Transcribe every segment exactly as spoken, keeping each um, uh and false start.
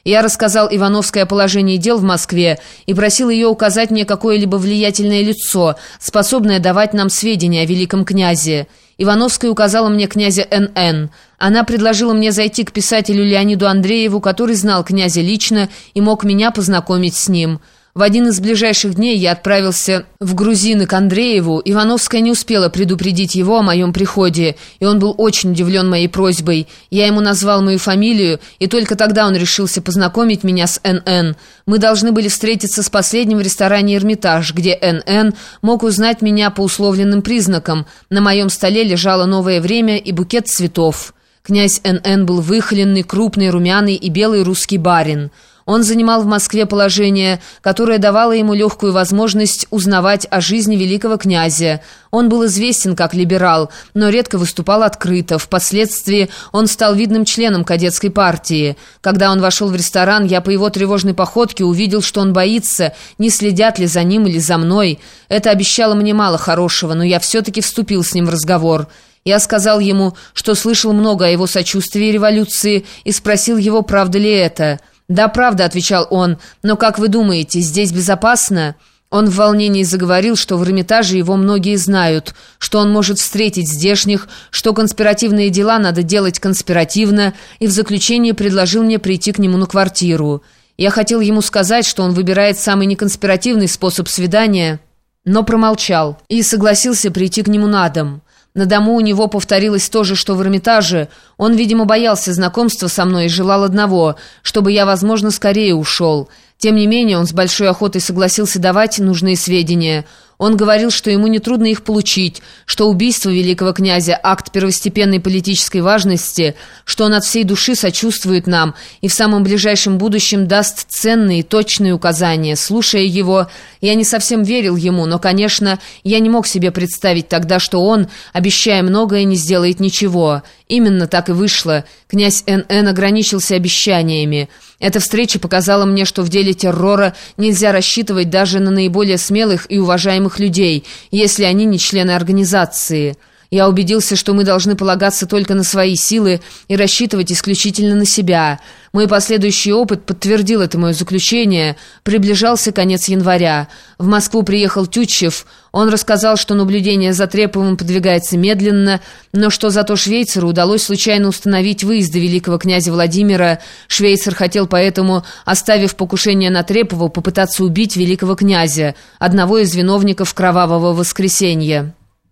Я рассказал Ивановской о положении дел в Москве и просил ее указать мне какое-либо влиятельное лицо, способное давать нам сведения о великом князе. Ивановская указала мне князя Н Н Она предложила мне зайти к писателю Леониду Андрееву, который знал князя лично и мог меня познакомить с ним. В один из ближайших дней я отправился в Грузины к Андрееву. Ивановская не успела предупредить его о моем приходе, и он был очень удивлен моей просьбой. Я ему назвал мою фамилию, и только тогда он решился познакомить меня с Н Н Мы должны были встретиться с последним в ресторане «Эрмитаж», где Н Н мог узнать меня по условленным признакам. На моем столе лежало «Новое время» и букет цветов. Князь Н Н был выхоленный, крупный, румяный и белый русский барин. Он занимал в Москве положение, которое давало ему легкую возможность узнавать о жизни великого князя. Он был известен как либерал, но редко выступал открыто. Впоследствии он стал видным членом кадетской партии. Когда он вошел в ресторан, я по его тревожной походке увидел, что он боится, не следят ли за ним или за мной. Это обещало мне мало хорошего, но я все-таки вступил с ним в разговор. Я сказал ему, что слышал много о его сочувствии революции, и спросил его, правда ли это. «Да, правда», — отвечал он, — «но как вы думаете, здесь безопасно?» Он в волнении заговорил, что в Эрмитаже его многие знают, что он может встретить здешних, что конспиративные дела надо делать конспиративно, и в заключение предложил мне прийти к нему на квартиру. Я хотел ему сказать, что он выбирает самый неконспиративный способ свидания, но промолчал и согласился прийти к нему на дом. На дому у него повторилось то же, что в Эрмитаже. Он, видимо, боялся знакомства со мной и желал одного, чтобы я, возможно, скорее ушел. Тем не менее, он с большой охотой согласился давать нужные сведения. Он говорил, что ему нетрудно их получить, что убийство великого князя – акт первостепенной политической важности, что он от всей души сочувствует нам и в самом ближайшем будущем даст ценные и точные указания. Слушая его, я не совсем верил ему, но, конечно, я не мог себе представить тогда, что он, обещая многое, не сделает ничего. Именно так и вышло. Князь Н Н ограничился обещаниями. Эта встреча показала мне, что в деле террора нельзя рассчитывать даже на наиболее смелых и уважаемых людей, если они не члены организации. Я убедился, что мы должны полагаться только на свои силы и рассчитывать исключительно на себя. Мой последующий опыт подтвердил это мое заключение. Приближался конец января. В Москву приехал Тютчев. Он рассказал, что наблюдение за Треповым подвигается медленно, но что зато Швейцару удалось случайно установить выезды великого князя Владимира. Швейцар хотел поэтому, оставив покушение на Трепова, попытаться убить великого князя, одного из виновников кровавого воскресенья.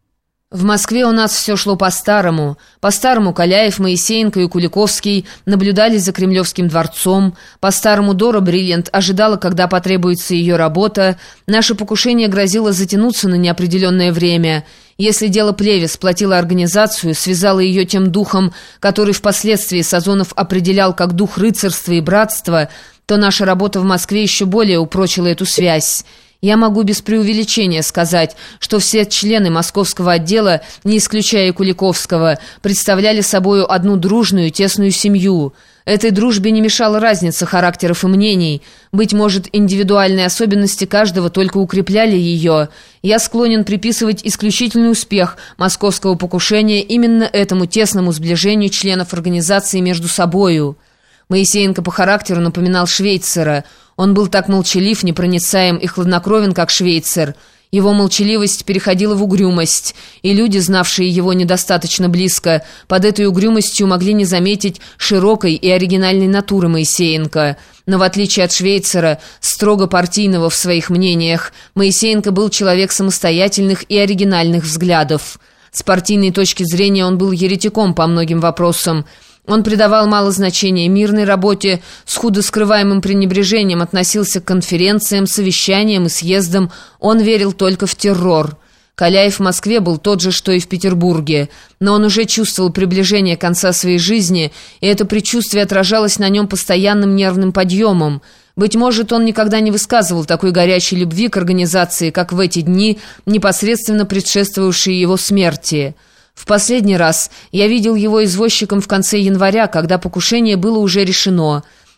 В Москве у нас все шло по-старому. По-старому Каляев, Моисеенко и Куликовский наблюдали за Кремлевским дворцом. По-старому Дора Бриллиант ожидала, когда потребуется ее работа. Наше покушение грозило затянуться на неопределенное время. Если дело Плеве сплотило организацию, связало ее тем духом, который впоследствии Сазонов определял как дух рыцарства и братства, то наша работа в Москве еще более упрочила эту связь. Я могу без преувеличения сказать, что все члены московского отдела, не исключая Куликовского, представляли собою одну дружную, тесную семью. Этой дружбе не мешала разница характеров и мнений. Быть может, индивидуальные особенности каждого только укрепляли ее. Я склонен приписывать исключительный успех московского покушения именно этому тесному сближению членов организации между собою. Моисеенко по характеру напоминал Швейцара. Он был так молчалив, непроницаем и хладнокровен, как Швейцар. Его молчаливость переходила в угрюмость, и люди, знавшие его недостаточно близко, под этой угрюмостью могли не заметить широкой и оригинальной натуры Моисеенко. Но в отличие от Швейцара, строго партийного в своих мнениях, Моисеенко был человек самостоятельных и оригинальных взглядов. С партийной точки зрения он был еретиком по многим вопросам. Он придавал мало значения мирной работе, с худо скрываемым пренебрежением относился к конференциям, совещаниям и съездам. Он верил только в террор. Каляев в Москве был тот же, что и в Петербурге, но он уже чувствовал приближение конца своей жизни, и это предчувствие отражалось на нем постоянным нервным подъемом. Быть может, он никогда не высказывал такой горячей любви к организации, как в эти дни, непосредственно предшествовавшие его смерти. В последний раз я видел его извозчиком в конце января, когда покушение было уже решено.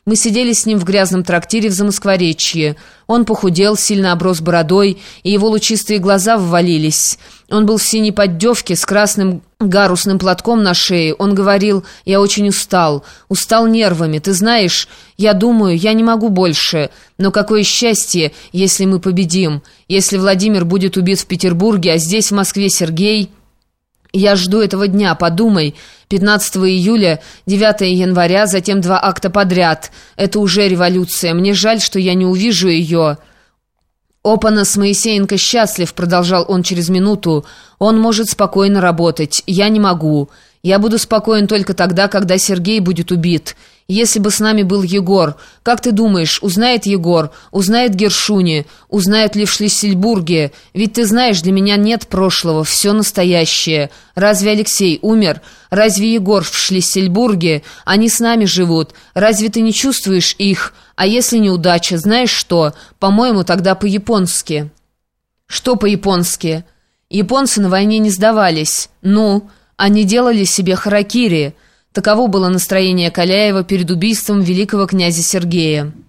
Мы сидели с ним в грязном трактире в Замоскворечье. Он похудел, сильно оброс бородой, и его лучистые глаза ввалились. Он был в синей поддевке с красным гарусным платком на шее. Он говорил: «Я очень устал, устал нервами. Ты знаешь, я думаю, я не могу больше. Но какое счастье, если мы победим, если Владимир будет убит в Петербурге, а здесь, в Москве, Сергей...» Я жду этого дня, подумай. пятнадцатого июля, девятого января, затем два акта подряд. Это уже революция. Мне жаль, что я не увижу ее. «Опанас Моисеенко счастлив», — продолжал он через минуту. «Он может спокойно работать. Я не могу. Я буду спокоен только тогда, когда Сергей будет убит. Если бы с нами был Егор, как ты думаешь, узнает Егор, узнает Гершуни, узнает ли в Шлиссельбурге? Ведь ты знаешь, для меня нет прошлого, все настоящее. Разве Алексей умер? Разве Егор в Шлиссельбурге? Они с нами живут. Разве ты не чувствуешь их? А если неудача, знаешь что? По-моему, тогда по-японски». «Что по-японски?» «Японцы на войне не сдавались. Ну, они делали себе харакири». Таково было настроение Каляева перед убийством великого князя Сергея.